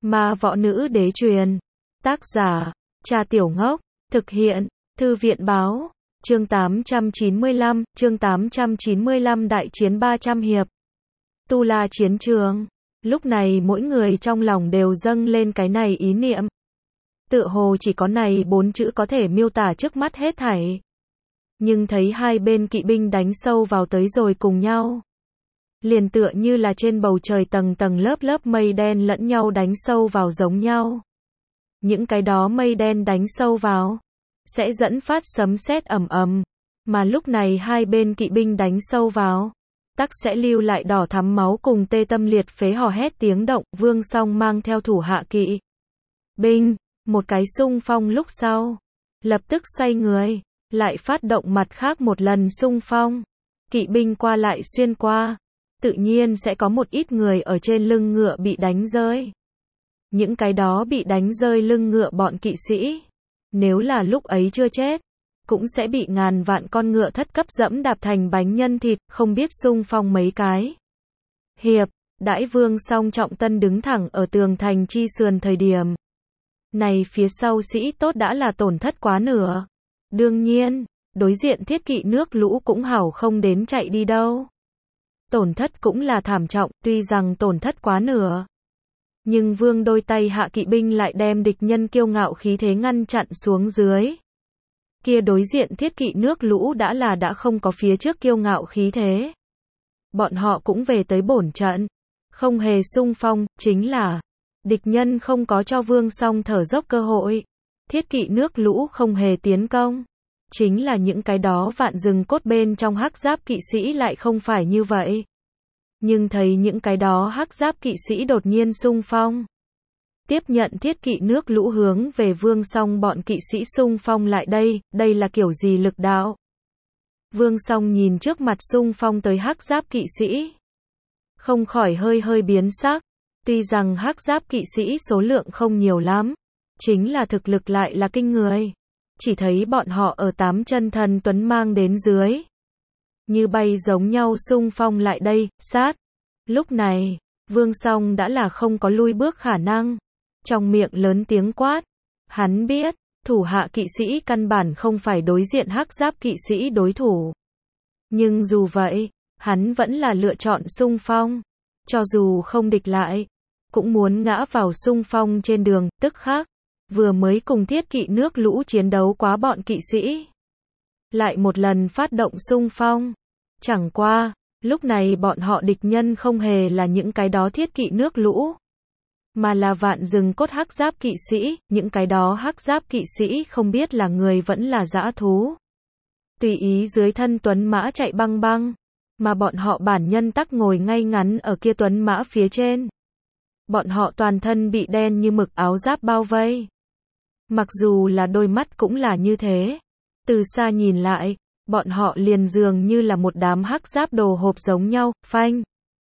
Ma võ nữ đế truyền. Tác giả, Trà Tiểu Ngốc. Thực hiện, Thư viện báo. Chương 895, đại chiến 300 hiệp. Tu La chiến trường. Lúc này mỗi người trong lòng đều dâng lên cái này ý niệm. Tựa hồ chỉ có này 4 chữ có thể miêu tả trước mắt hết thảy. Nhưng thấy hai bên kỵ binh đánh sâu vào tới rồi cùng nhau. Liền tựa như là trên bầu trời tầng tầng lớp lớp mây đen lẫn nhau đánh sâu vào giống nhau. Những cái đó mây đen đánh sâu vào, sẽ dẫn phát sấm sét ầm ầm, mà lúc này hai bên kỵ binh đánh sâu vào, tắc sẽ lưu lại đỏ thắm máu cùng tê tâm liệt phế hò hét tiếng động. Vương Song mang theo thủ hạ kỵ binh, một cái xung phong lúc sau, lập tức xoay người, lại phát động mặt khác một lần xung phong. Kỵ binh qua lại xuyên qua, tự nhiên sẽ có một ít người ở trên lưng ngựa bị đánh rơi. Những cái đó bị đánh rơi lưng ngựa bọn kỵ sĩ, nếu là lúc ấy chưa chết, cũng sẽ bị ngàn vạn con ngựa thất cấp dẫm đạp thành bánh nhân thịt. Không biết xung phong mấy cái hiệp, đãi Vương Song trọng tân đứng thẳng ở tường thành chi sườn thời điểm. Này phía sau sĩ tốt đã là tổn thất quá nửa. Đương nhiên, đối diện thiết kỵ nước lũ cũng hảo không đến chạy đi đâu. Tổn thất cũng là thảm trọng, tuy rằng tổn thất quá nửa. Nhưng Vương đôi tay hạ kỵ binh lại đem địch nhân kiêu ngạo khí thế ngăn chặn xuống dưới. Kia đối diện thiết kỵ nước lũ đã không có phía trước kiêu ngạo khí thế. Bọn họ cũng về tới bổn trận. Không hề xung phong, chính là địch nhân không có cho Vương Song thở dốc cơ hội. Thiết kỵ nước lũ không hề tiến công. Chính là những cái đó vạn rừng cốt bên trong hắc giáp kỵ sĩ lại không phải như vậy. Nhưng thấy những cái đó hắc giáp kỵ sĩ đột nhiên xung phong. Tiếp nhận thiết kỵ nước lũ hướng về Vương Song bọn kỵ sĩ xung phong lại đây là kiểu gì lực đạo? Vương Song nhìn trước mặt xung phong tới hắc giáp kỵ sĩ. Không khỏi hơi biến sắc. Tuy rằng hắc giáp kỵ sĩ số lượng không nhiều lắm, chính là thực lực lại là kinh người. Chỉ thấy bọn họ ở 8 chân thần tuấn mang đến dưới. Như bay giống nhau xung phong lại đây, sát. Lúc này, Vương Song đã là không có lui bước khả năng. Trong miệng lớn tiếng quát. Hắn biết, thủ hạ kỵ sĩ căn bản không phải đối diện hắc giáp kỵ sĩ đối thủ. Nhưng dù vậy, hắn vẫn là lựa chọn xung phong. Cho dù không địch lại, cũng muốn ngã vào xung phong trên đường. Tức khắc, vừa mới cùng thiết kỵ nước lũ chiến đấu quá bọn kỵ sĩ, lại một lần phát động xung phong. Chẳng qua, lúc này bọn họ địch nhân không hề là những cái đó thiết kỵ nước lũ, mà là vạn rừng cốt hắc giáp kỵ sĩ. Những cái đó hắc giáp kỵ sĩ không biết là người vẫn là dã thú. Tùy ý dưới thân tuấn mã chạy băng băng, mà bọn họ bản nhân tắc ngồi ngay ngắn ở kia tuấn mã phía trên. Bọn họ toàn thân bị đen như mực áo giáp bao vây. Mặc dù là đôi mắt cũng là như thế. Từ xa nhìn lại, bọn họ liền dường như là một đám hắc giáp đồ hộp giống nhau. Phanh.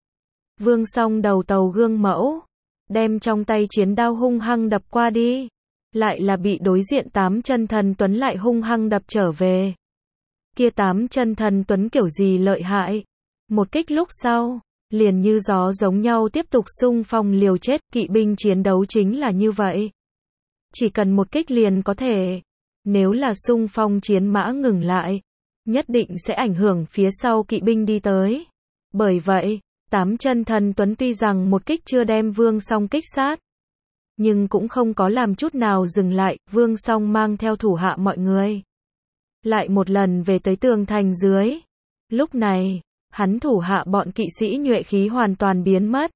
Vương Song đầu tàu gương mẫu, đem trong tay chiến đao hung hăng đập qua đi. Lại là bị đối diện 8 chân thần tuấn lại hung hăng đập trở về. Kia 8 chân thần tuấn kiểu gì lợi hại. Một kích lúc sau, liền như gió giống nhau tiếp tục xung phong liều chết. Kỵ binh chiến đấu chính là như vậy. Chỉ cần một kích liền có thể. Nếu là xung phong chiến mã ngừng lại, nhất định sẽ ảnh hưởng phía sau kỵ binh đi tới. Bởi vậy, 8 chân thần tuấn tuy rằng một kích chưa đem Vương Song kích sát, nhưng cũng không có làm chút nào dừng lại. Vương Song mang theo thủ hạ mọi người lại một lần về tới tường thành dưới. Lúc này, hắn thủ hạ bọn kỵ sĩ nhuệ khí hoàn toàn biến mất.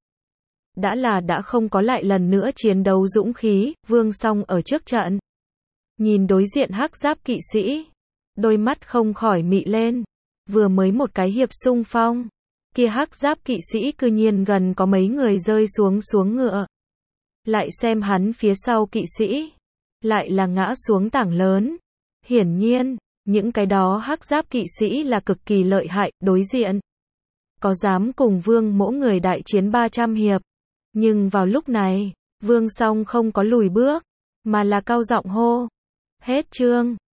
Đã không có lại lần nữa chiến đấu dũng khí. Vương Song ở trước trận, nhìn đối diện hắc giáp kỵ sĩ, đôi mắt không khỏi mị lên. Vừa mới một cái hiệp xung phong, kia hắc giáp kỵ sĩ cư nhiên gần có mấy người rơi xuống ngựa. Lại xem hắn phía sau kỵ sĩ, lại là ngã xuống tảng lớn. Hiển nhiên, những cái đó hắc giáp kỵ sĩ là cực kỳ lợi hại. Đối diện có dám cùng Vương mỗ người đại chiến 300 hiệp. Nhưng vào lúc này, Vương Song không có lùi bước, mà là cao giọng hô. Hết chương.